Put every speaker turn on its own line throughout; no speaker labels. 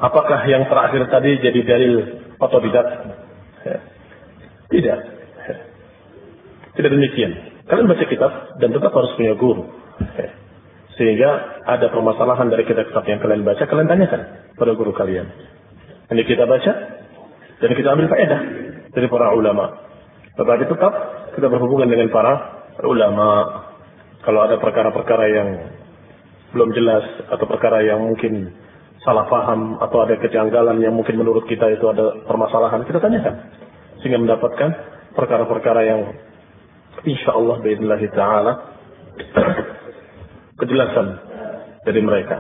Apakah yang terakhir tadi jadi dalil otodidak? Tidak. Tidak demikian. Kalian baca kitab dan tetap harus punya guru. Sehingga ada permasalahan dari kitab-kitab yang kalian baca, kalian tanyakan pada guru kalian. Ini kita baca dan kita ambil faedah dari para ulama. Tetapi tetap kita berhubungan dengan para ulama. Kalau ada perkara-perkara yang belum jelas atau perkara yang mungkin salah paham atau ada kejanggalan yang mungkin menurut kita itu ada permasalahan, kita tanyakan sehingga mendapatkan perkara-perkara yang insyaallah باذنillah taala kejelasan dari mereka.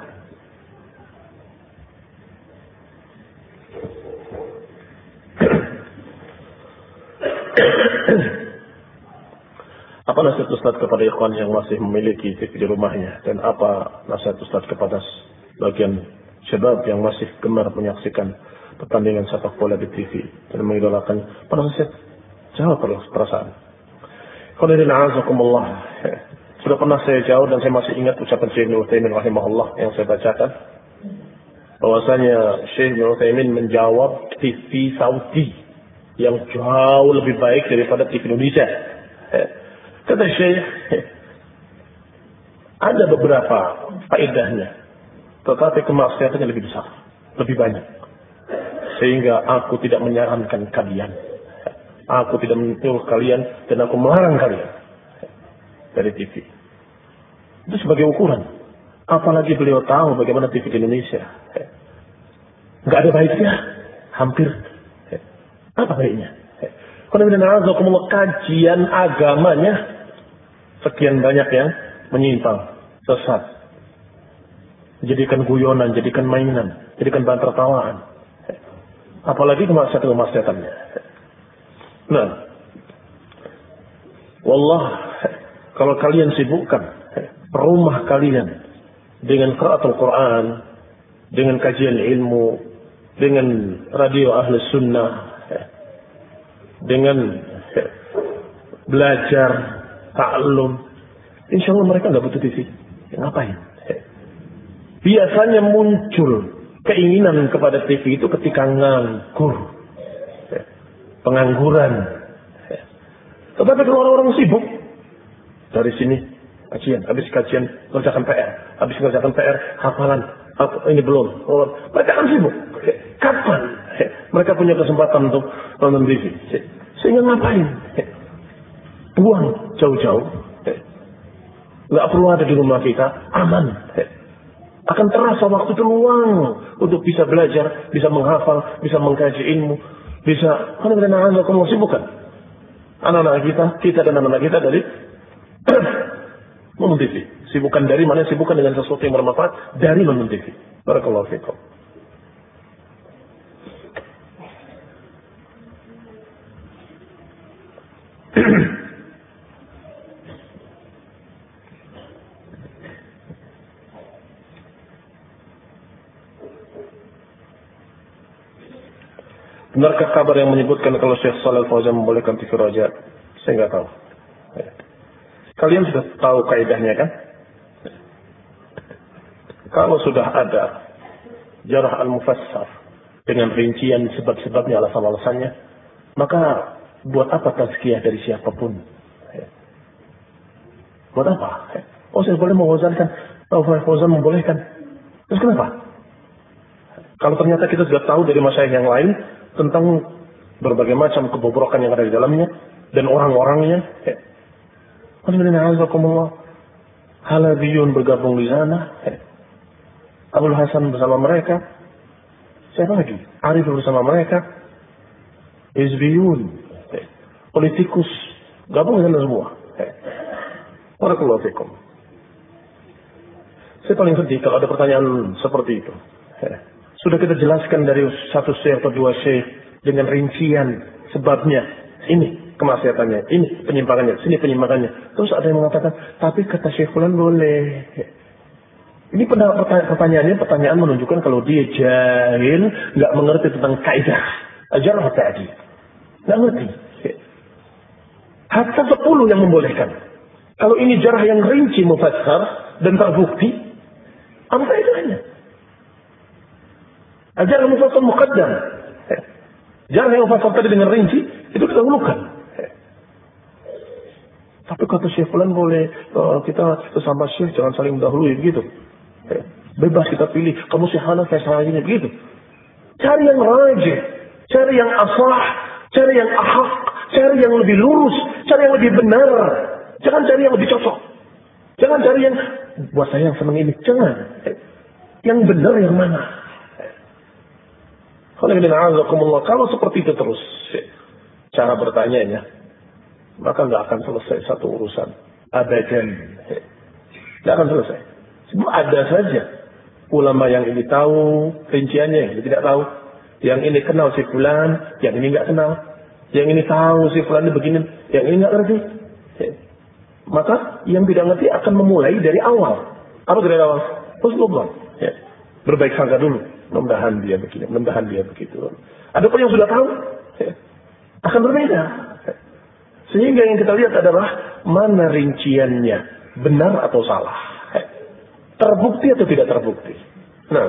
Apa nasihat Ustaz kepada ikhwan yang masih memiliki TV di rumahnya, dan apa nasihat Ustaz kepada bagian syabab yang masih gemar menyaksikan pertandingan sepak bola di TV dan mengidolakan? Apa nasihat? Jawab perasaan. Qul sudah pernah saya jawab dan saya masih ingat ucapan Syekh Ibnu Utsaimin rahimahullah yang saya bacakan, bahwasanya Syekh Ibnu Utsaimin menjawab TV Saudi yang jauh lebih baik daripada TV Indonesia. Kata Syekh, ada beberapa faedahnya, tetapi kemaksiatannya lebih besar, lebih banyak. Sehingga aku tidak menyarankan kalian, aku tidak menyuruh kalian, dan aku melarang kalian dari TV. Itu sebagai ukuran. Apalagi beliau tahu bagaimana TV di Indonesia. Nggak ada baiknya, hampir. Apa baiknya? Kalau kajian agamanya sekian banyak yang menyimpang, sesat, jadikan guyonan, jadikan mainan, jadikan bahan tertawaan. Apalagi kemaksiatannya. Nah, wallah, kalau kalian sibukkan rumah kalian dengan qiraatul Quran, dengan kajian ilmu, dengan radio ahli sunnah, dengan belajar ta'allum, insyaallah mereka nggak butuh TV. Ngapain? Biasanya muncul keinginan kepada TV itu ketika nganggur, pengangguran. Tetapi kalau orang-orang sibuk, dari sini kajian, habis kajian kerjakan PR, habis kerjakan PR hafalan, ini belum. Mereka kan sibuk. Kapan mereka punya kesempatan untuk nonton TV? Sehingga ngapain? Buang jauh-jauh. Nggak perlu ada di rumah kita, aman. Akan terasa waktu itu luang untuk bisa belajar, bisa menghafal, bisa mengkaji ilmu, bisa kamu sibukkan anak-anak kita dan anak-anak kita dari nonton TV. Sibukkan dari mana? Sibukkan dengan sesuatu yang bermanfaat dari nonton TV. Barakallahu fiikum. Benarkah kabar yang menyebutkan kalau Syekh Shalal Fauzan membolehkan TV Raja? Saya nggak tahu. Kalian sudah tahu kaidahnya kan? Kalau sudah ada jarh al-mufassar dengan rincian sebab-sebabnya, alasan-alasannya, maka buat apa tazkiyah dari siapapun? Buat apa? Oh, saya boleh mengwazankan, Fauzan membolehkan. Terus kenapa? Kalau ternyata kita sudah tahu dari masyayikh yang lain tentang berbagai macam kebobrokan yang ada di dalamnya dan orang-orangnya, Halabiyun bergabung di sana, Abdul Hasan bersama mereka, siapa lagi? Arif bersama mereka, Hizbiyun, politikus gabung di sana semua. Barakallahu fikum. Saya paling sedih kalau ada pertanyaan seperti itu. Sudah kita jelaskan dari satu syekh atau dua syekh dengan rincian sebabnya. Ini kemaksiatannya, ini penyimpangannya, sini penyimpangannya. Terus ada yang mengatakan, tapi kata Syekh Fulan boleh. Ini pertanyaan menunjukkan kalau dia jahil, nggak mengerti tentang kaidah jarh ta'dil. Nggak ngerti. Hatta 10 yang membolehkan. Kalau ini jarh yang rinci mufassar dan terbukti, apa faedahnya? Ajaran mufassal muqaddam. Jarang yang mufassal tadi dengan rinci itu didahulukan. Tapi kata Syekh Fulan boleh kita sesama Syekh jangan saling mendahului begitu. Bebas kita pilih, kamu Syekh Hanas saya ini begitu. Cari yang rajih, cari yang asah, cari yang ahaq, cari yang lebih lurus, cari yang lebih benar. Jangan cari yang lebih cocok. Jangan cari yang buat saya yang senang ini. Jangan. Yang benar yang mana? Kalau seperti itu terus cara bertanyanya, maka nggak akan selesai satu urusan. Abadan. Nggak akan selesai. Sebab ada saja ulama yang ini tahu rinciannya, yang ini tidak tahu. Yang ini kenal si fulan, yang ini nggak kenal. Yang ini tahu si fulan ini begini, yang ini nggak ngerti. Maka yang tidak ngerti akan memulai dari awal. Apa dari awal? Husnuzan. Berbaik sangka dulu. Mudah-mudahan dia begini, mudah-mudahan dia begitu. Adapun yang sudah tahu, akan berbeda. Sehingga yang kita lihat adalah mana rinciannya, benar atau salah. Terbukti atau tidak terbukti. Nah.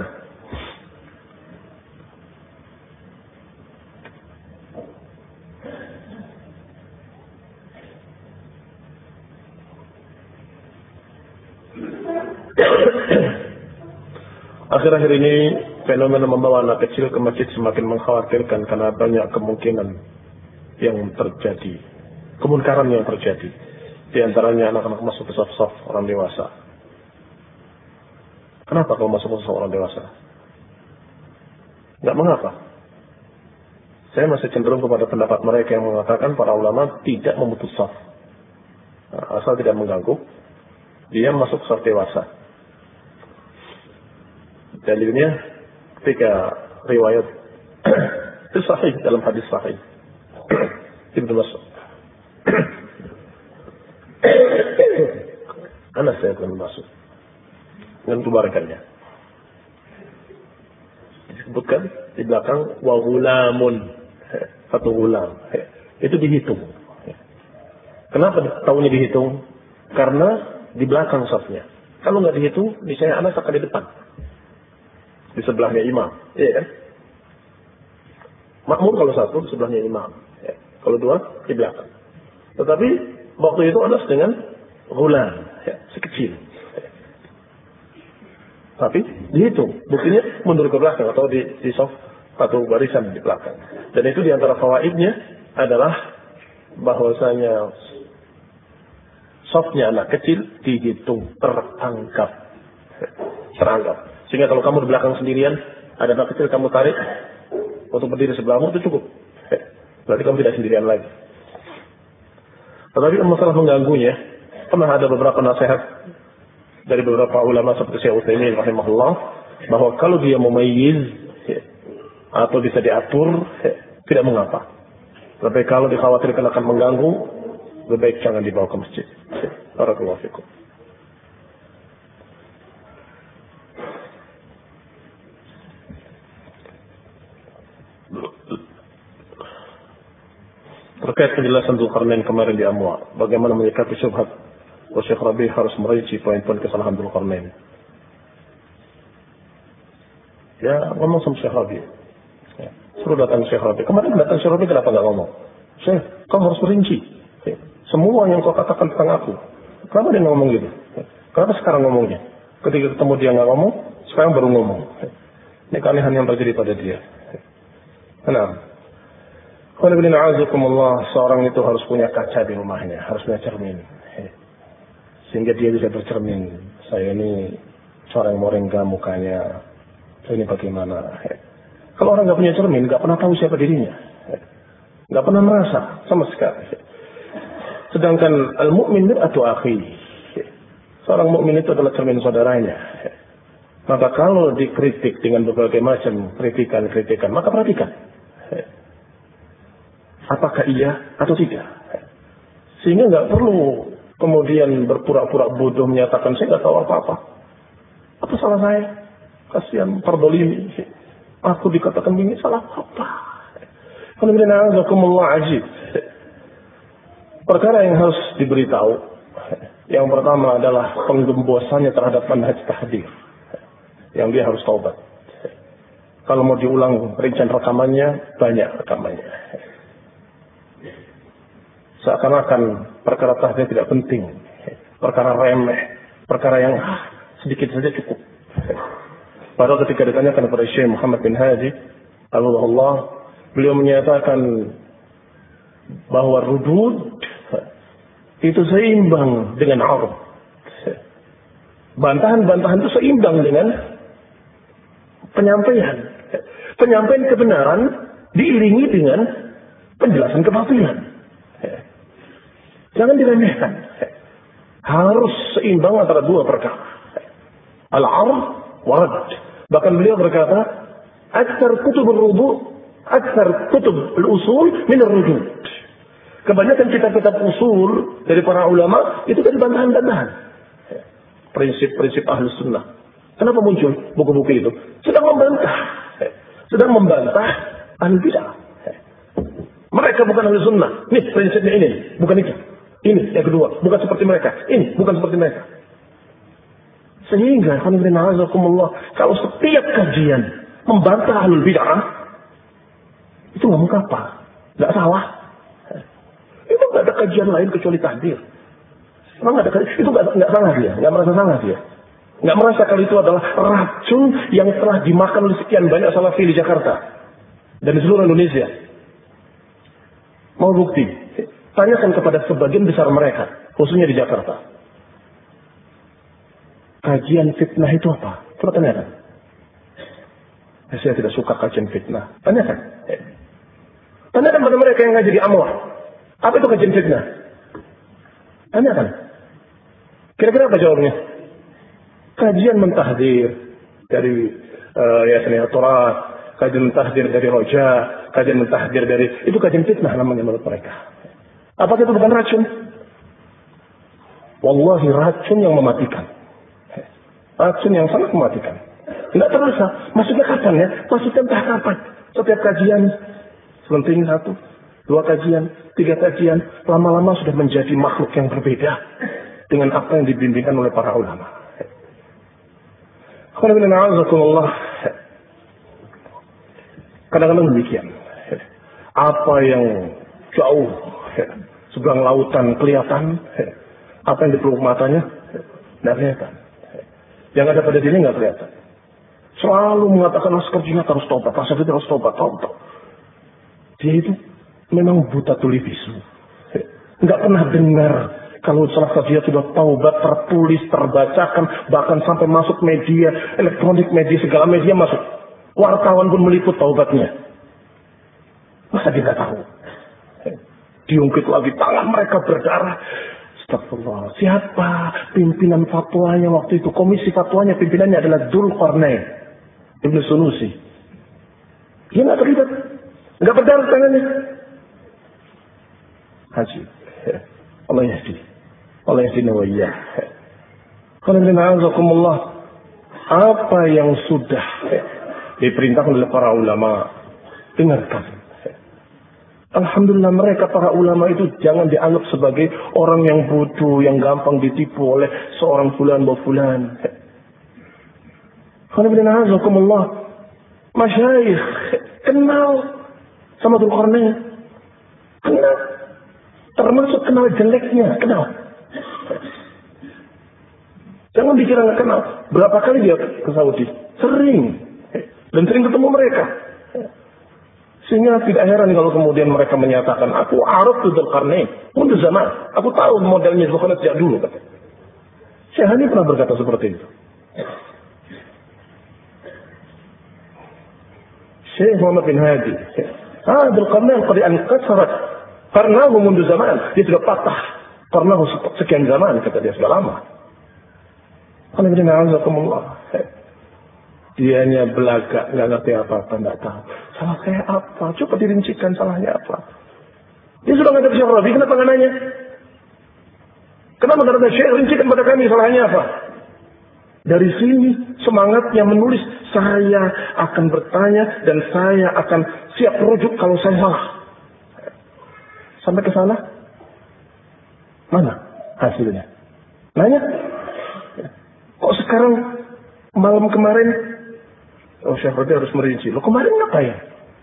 Akhir-akhir ini fenomena membawa anak kecil ke masjid semakin mengkhawatirkan karena banyak kemungkinan yang terjadi, kemunkaran yang terjadi. Di antaranya anak-anak masuk ke saf-saf orang dewasa. Kenapa kalau masuk ke saf orang dewasa? Enggak mengapa. Saya masih cenderung kepada pendapat mereka yang mengatakan para ulama tidak memutus saf. Asal tidak mengganggu, dia masuk saf dewasa. Dalilnya ketika riwayat itu sahih dalam hadis sahih Ibnu Mas'ud. Anas saya Ibnu Mas'ud dengan keluarganya disebutkan di belakang wa gulamun, satu gulam, itu dihitung. Kenapa tahunya dihitung? Karena di belakang safnya. Kalau nggak dihitung, misalnya Anas akan di depan. Di sebelahnya imam, iya kan? Makmum kalau satu, sebelahnya imam. Ya. Kalau dua, di belakang. Tetapi waktu itu Anas dengan ghulam, ya, sekecil. Ya. Tapi dihitung, buktinya mundur ke belakang atau di soft atau barisan di belakang. Dan itu diantara fawaidnya adalah bahwasanya softnya anak kecil dihitung terangkap. Sehingga kalau kamu di belakang sendirian, ada anak kecil kamu tarik untuk berdiri sebelahmu, itu cukup. Berarti kamu tidak sendirian lagi. Tetapi masalah mengganggunya, pernah ada beberapa nasihat dari beberapa ulama seperti Syekh Utsaimin rahimahullah, bahwa kalau dia memayyiz atau bisa diatur, tidak mengapa. Tapi kalau dikhawatirkan akan mengganggu, lebih baik jangan dibawa ke masjid. Barakallahu fikum. Terkait penjelasan Dzulqarnain kemarin di Amwa, bagaimana menyikapi syubhat Syekh Rabi harus merinci poin-poin kesalahan Dzulqarnain. Ya, ngomong sama Syekh Rabi. Ya, suruh datang Syekh Rabi. Kemarin datang Syekh Rabi, kenapa nggak ngomong? Syekh, kamu harus merinci. Ya, semua yang kau katakan tentang aku. Kenapa dia ngomong gitu? Ya, kenapa sekarang ngomongnya? Ketika ketemu dia nggak ngomong, sekarang baru ngomong. Ya, ini keanehan yang terjadi pada dia. Ya. Kenapa? Seorang itu harus punya kaca di rumahnya, harus punya cermin, sehingga dia bisa bercermin. Saya ini seorang moringga mukanya, saya ini bagaimana? Kalau orang nggak punya cermin, nggak pernah tahu siapa dirinya, nggak pernah merasa sama sekali. Sedangkan al-mu'min mir'atu akhi, seorang mukmin itu adalah cermin saudaranya. Maka kalau dikritik dengan berbagai macam kritikan, maka perhatikan. Apakah iya atau tidak? Sehingga nggak perlu kemudian berpura-pura bodoh menyatakan saya nggak tahu apa-apa. Apa salah saya? Kasihan terdolimi. Aku dikatakan begini, salah apa? Ajib. Perkara yang harus diberitahu, yang pertama adalah penggembosannya terhadap manhaj tahdir, yang dia harus taubat. Kalau mau diulang rincian rekamannya, banyak rekamannya. Seakan-akan perkara tahdir tidak penting. Perkara remeh. Perkara yang sedikit saja cukup. Padahal ketika ditanyakan kepada Syekh Muhammad bin Hadi, Allah, beliau menyatakan bahwa rudud itu seimbang dengan arad. Bantahan-bantahan itu seimbang dengan penyampaian. Penyampaian kebenaran diiringi dengan penjelasan kebatilan. Jangan diremehkan. Harus seimbang antara dua perkara. Al-arad wa rad. Bahkan beliau berkata, aktsar kutub ar-rudu', aktsar kutub al-usul min ar-rudud. Kebanyakan kitab-kitab usul dari para ulama itu dari bantahan-bantahan. Prinsip-prinsip ahli sunnah. Kenapa muncul buku-buku itu? Sedang membantah ahli bid'ah. Mereka bukan ahli sunnah. Nih prinsipnya ini, bukan itu. Ini yang kedua, bukan seperti mereka. Ini bukan seperti mereka. Sehingga kalau setiap kajian membantah ahli bid'ah, itu nggak mengapa, nggak salah. Itu nggak ada kajian lain kecuali tahdir. Memang ada kajian, itu nggak salah dia, nggak merasa salah dia. Nggak merasa kalau itu adalah racun yang telah dimakan oleh sekian banyak salafi di Jakarta dan di seluruh Indonesia. Mau bukti? Tanyakan kepada sebagian besar mereka, khususnya di Jakarta. Kajian fitnah itu apa? Coba tanyakan. Saya tidak suka kajian fitnah. Tanyakan. Tanyakan pada mereka yang ngaji di Anwar. Apa itu kajian fitnah? Tanyakan. Kira-kira apa jawabnya? Kajian mentahdir dari Yayasan Al-Turat, kajian mentahdir dari Roja, kajian mentahdir dari itu kajian fitnah namanya menurut mereka. Apakah itu bukan racun? Wallahi racun yang mematikan. Racun yang sangat mematikan. Tidak terasa. Maksudnya kapan ya? Maksudnya entah kapan. Setiap kajian selenting 1, 2 kajian, 3 kajian, lama-lama sudah menjadi makhluk yang berbeda dengan apa yang dibimbingkan oleh para ulama. Kadang-kadang demikian. Apa yang jauh seberang lautan kelihatan, apa yang di peluk matanya tidak kelihatan. Yang ada pada diri nggak kelihatan. Selalu mengatakan kerjanya harus tobat, tasawuf harus tobat. Dia itu memang buta tuli bisu. Nggak pernah dengar kalau salah satu dia sudah taubat, tertulis, terbacakan, bahkan sampai masuk media, elektronik, media, segala media masuk. Wartawan pun meliput taubatnya. Masa dia nggak tahu? Diungkit lagi, tangan mereka berdarah. Astagfirullah. Siapa pimpinan fatwanya waktu itu? Komisi fatwanya, pimpinannya adalah Dzulqarnain Ibnu Sunusi. Dia nggak terlibat, nggak berdarah tangannya. Haji. Allah yahdi. Allah yahdi nawaiya. Alhamdulillah. Apa yang sudah diperintahkan oleh para ulama, dengarkan. Alhamdulillah mereka para ulama itu jangan dianggap sebagai orang yang bodoh, yang gampang ditipu oleh seorang fulan bawa fulan. Alhamdulillah. Masyayikh kenal sama Dzulqarnain. Kenal. Termasuk kenal jeleknya, kenal. Jangan dikira nggak kenal. Berapa kali dia ke Saudi? Sering. Dan sering ketemu mereka. Sehingga tidak heran kalau kemudian mereka menyatakan, aku araf Dzulqarnain. Mundu zaman. Aku tahu modelnya Dzulqarnain sejak dulu. Syekh Hani pernah berkata seperti itu. Syekh Muhammad bin Hadi. Dzulqarnain qad anqasarat qarnahu mundu zaman. Dia sudah patah. Qarnahu sekian zaman, kata dia, sudah lama. Alhamdulillah. Dianya belagak, nggak ngerti apa-apa, nggak tahu. Salah saya apa? Coba dirincikan salahnya apa. Dia sudah nggak ada Syekh Rabi, kenapa nggak nanya? Kenapa nggak ada Syekh? Rincikan pada kami salahnya apa? Dari sini semangatnya menulis, saya akan bertanya dan saya akan siap rujuk kalau saya salah. Sampai ke sana, mana hasilnya? Nanya? Kok sekarang malam kemarin Oh, Syekh Rabi harus merinci. Lo kemarin ngapain?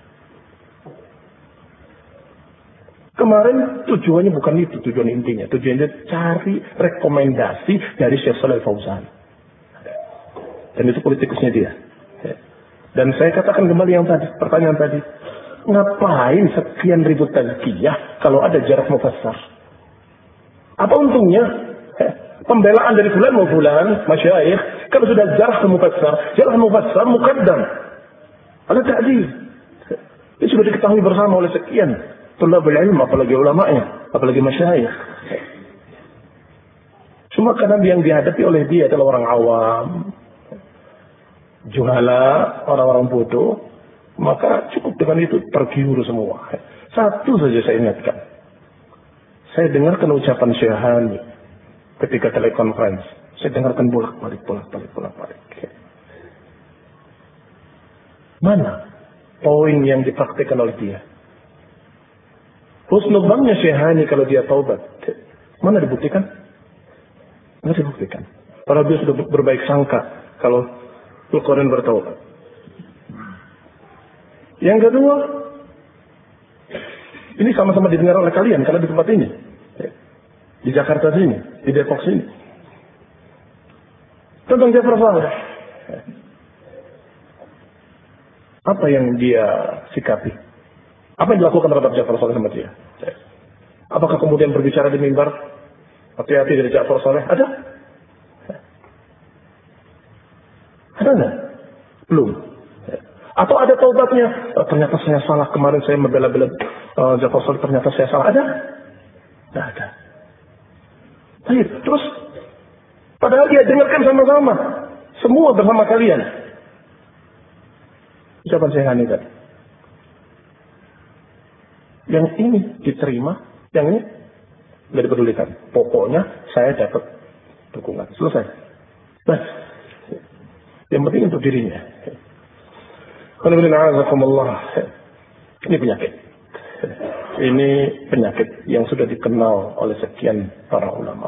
Kemarin tujuannya bukan itu, tujuan intinya. Tujuannya cari rekomendasi dari Syekh Shalih Fauzan. Dan itu politikusnya dia. Dan saya katakan kembali yang tadi, pertanyaan tadi. Ngapain sekian ribu tazkiyah kalau ada jarak mufassar? Apa untungnya? Pembelaan dari fulan mau fulan, masyayikh, kalau sudah jarak mufassar muqaddam. Ala ta'dil. Ini sudah diketahui bersama oleh sekian tulabul ilm, apalagi ulama'nya, apalagi masyayikh. Cuma karena yang dihadapi oleh dia adalah orang awam, juhala, orang-orang bodoh, maka cukup dengan itu tergiur semua. Satu saja saya ingatkan. Saya dengarkan ucapan Syahani ketika telekonferensi. Saya dengarkan bolak-balik. Mana poin yang dipraktikkan oleh dia? Husnul dhannya Syahani kalau dia taubat. Mana dibuktikan? Nggak dibuktikan. Para dia sudah berbaik sangka kalau Zulkarnain bertaubat. Yang kedua, ini sama-sama didengar oleh kalian karena di tempat ini, di Jakarta sini, di Depok sini, tentang Ja'far Saleh. Apa yang dia sikapi? Apa yang dilakukan terhadap Ja'far Saleh sama dia? Apakah kemudian berbicara di mimbar? Hati-hati dari Ja'far Saleh? Ada? Ada nggak? Belum. Atau ada taubatnya? Ternyata saya salah, kemarin saya membela-bela Ja'far Saleh, ternyata saya salah. Ada? Tidak ada. Baik, terus padahal dia dengarkan sama-sama, semua bersama kalian. Ucapan saya Hani tadi. Yang ini diterima, yang ini nggak dipedulikan. Pokoknya saya dapat dukungan. Selesai. Nah, yang penting untuk dirinya. Ini penyakit. Ini penyakit yang sudah dikenal oleh sekian para ulama.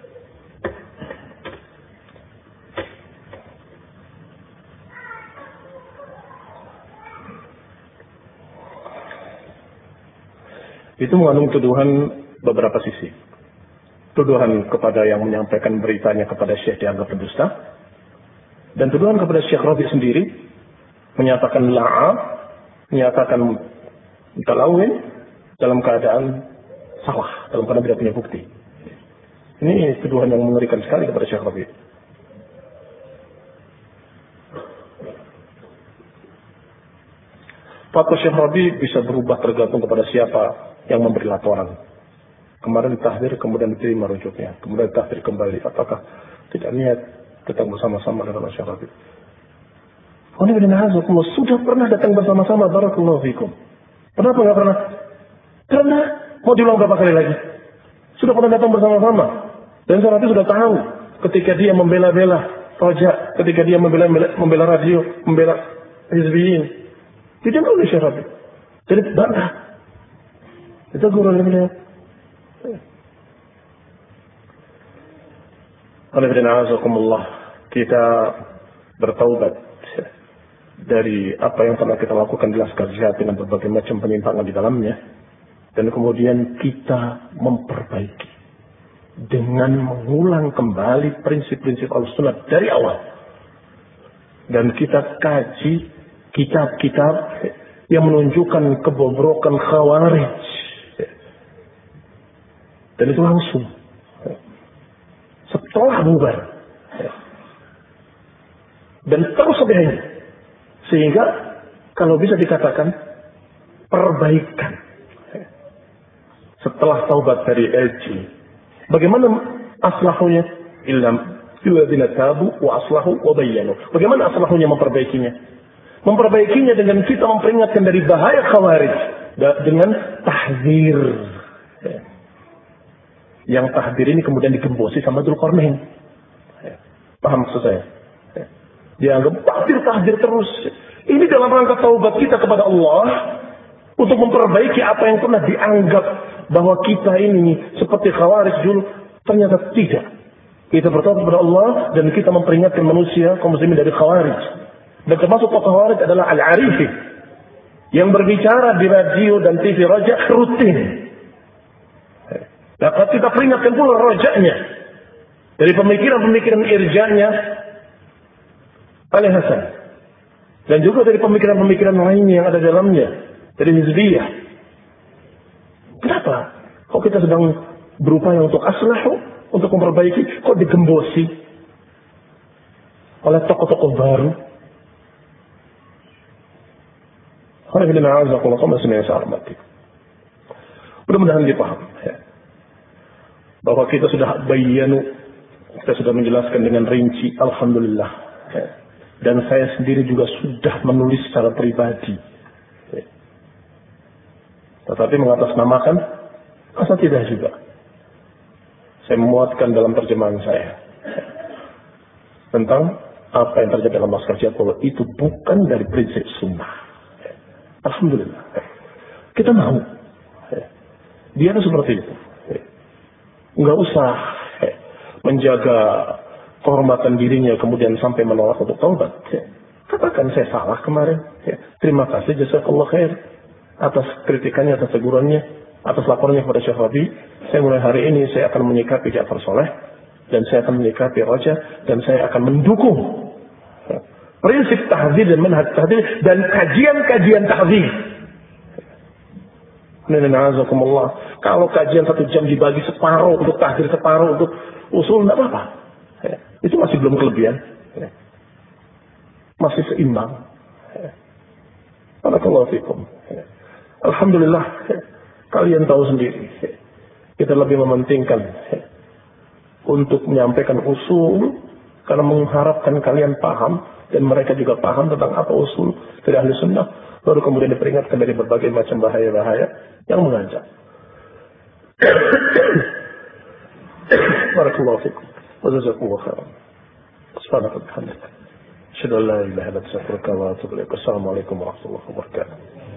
Itu mengandung tuduhan beberapa sisi. Tuduhan kepada yang menyampaikan beritanya kepada Syekh dianggap pendusta. Dan tuduhan kepada Syekh Rabi sendiri menyatakan la'ab, menyatakan talawin dalam keadaan salah, dalam keadaan tidak punya bukti. Ini tuduhan yang mengerikan sekali kepada Syekh Rabi. Fatwa Syekh Rabi bisa berubah tergantung kepada siapa yang memberi laporan. Kemarin ditahdir, kemudian diterima rujuknya, kemudian ditahdir kembali. Apakah tidak niat datang bersama-sama dengan Syekh Rabi? Sudah pernah datang bersama-sama, barakallahu fikum. Kenapa nggak pernah? Karena mau diulang berapa kali lagi? Sudah pernah datang bersama-sama. Dan Syekh Rabi sudah tahu ketika dia membela-bela Raja, ketika dia membela radio, membela hizbiyin. Tidak boleh Syekh Rabi. Jadi bangga. Itu guru beliau. Kita bertaubat dari apa yang pernah kita lakukan di Laskar Jihad dengan berbagai macam penyimpangan di dalamnya, dan kemudian kita memperbaiki dengan mengulang kembali prinsip-prinsip Ahlussunnah dari awal, dan kita kaji kitab-kitab yang menunjukkan kebobrokan Khawarij. Dan itu langsung setelah bubar dan terus sebagainya, sehingga kalau bisa dikatakan perbaikan setelah taubat dari LG. Bagaimana aslahunya? Illadzina tabu wa aslahu wa bayyanu. Bagaimana aslahunya memperbaikinya? Memperbaikinya dengan kita memperingatkan dari bahaya Khawarij dengan tahzir. Yang tahdir ini kemudian digembosi sama Zulkarnain. Paham maksud saya? Dianggap tahdir terus. Ini dalam rangka taubat kita kepada Allah untuk memperbaiki apa yang pernah dianggap bahwa kita ini seperti Khawarij dulu. Ternyata tidak. Kita bertaubat kepada Allah dan kita memperingatkan manusia kaum muslimin dari Khawarij. Dan termasuk tokoh Khawarij adalah Al-Arifi, yang berbicara di radio dan TV Raja rutin. Dapat kita peringatkan pula Rajanya dari pemikiran-pemikiran irjanya Ali Hasan, dan juga dari pemikiran-pemikiran lainnya yang ada dalamnya dari Hizbiyah. Kenapa? Kok kita sedang berupaya untuk aslahu, untuk memperbaiki, kok digembosi oleh tokoh-tokoh baru? Orang yang dina'azakullah kaum muslimin yang saya hormati, mudah-mudahan dipaham bahwa kita sudah bayanu, kita sudah menjelaskan dengan rinci, alhamdulillah. Dan saya sendiri juga sudah menulis secara pribadi. Tetapi mengatasnamakan, masa tidak juga. Saya memuatkan dalam terjemahan saya tentang apa yang terjadi dalam masyarakat jihad, bahwa itu bukan dari prinsip sunnah. Alhamdulillah. Kita mau. Dia seperti itu. Enggak usah menjaga kehormatan dirinya kemudian sampai menolak untuk taubat. Katakan saya salah kemarin. Terima kasih jazakallah khair atas kritikannya, atas tegurannya, atas laporannya kepada Syekh Rabi. Saya mulai hari ini saya akan menyikapi Ja'far Saleh, dan saya akan menyikapi Raja, dan saya akan mendukung prinsip tahdzir dan manhaj tahdzir dan kajian-kajian tahdzir. Na'azakumullah. Kalau kajian 1 jam dibagi separuh untuk tahdzir, separuh untuk usul, tidak apa-apa. Itu masih belum kelebihan. Masih seimbang. Barakallahu fikum. Alhamdulillah, kalian tahu sendiri, kita lebih mementingkan untuk menyampaikan usul karena mengharapkan kalian paham dan mereka juga paham tentang apa usul dari ahli sunnah, baru kemudian diperingatkan dari berbagai macam bahaya-bahaya yang mengancam. Barakallahu fikum wa jazakumullahu khairan. Subhanallah walhamdulillah. Asyhadu an la ilaha illa anta astaghfiruka wa atubu ilaik. Assalamualaikum warahmatullahi wabarakatuh.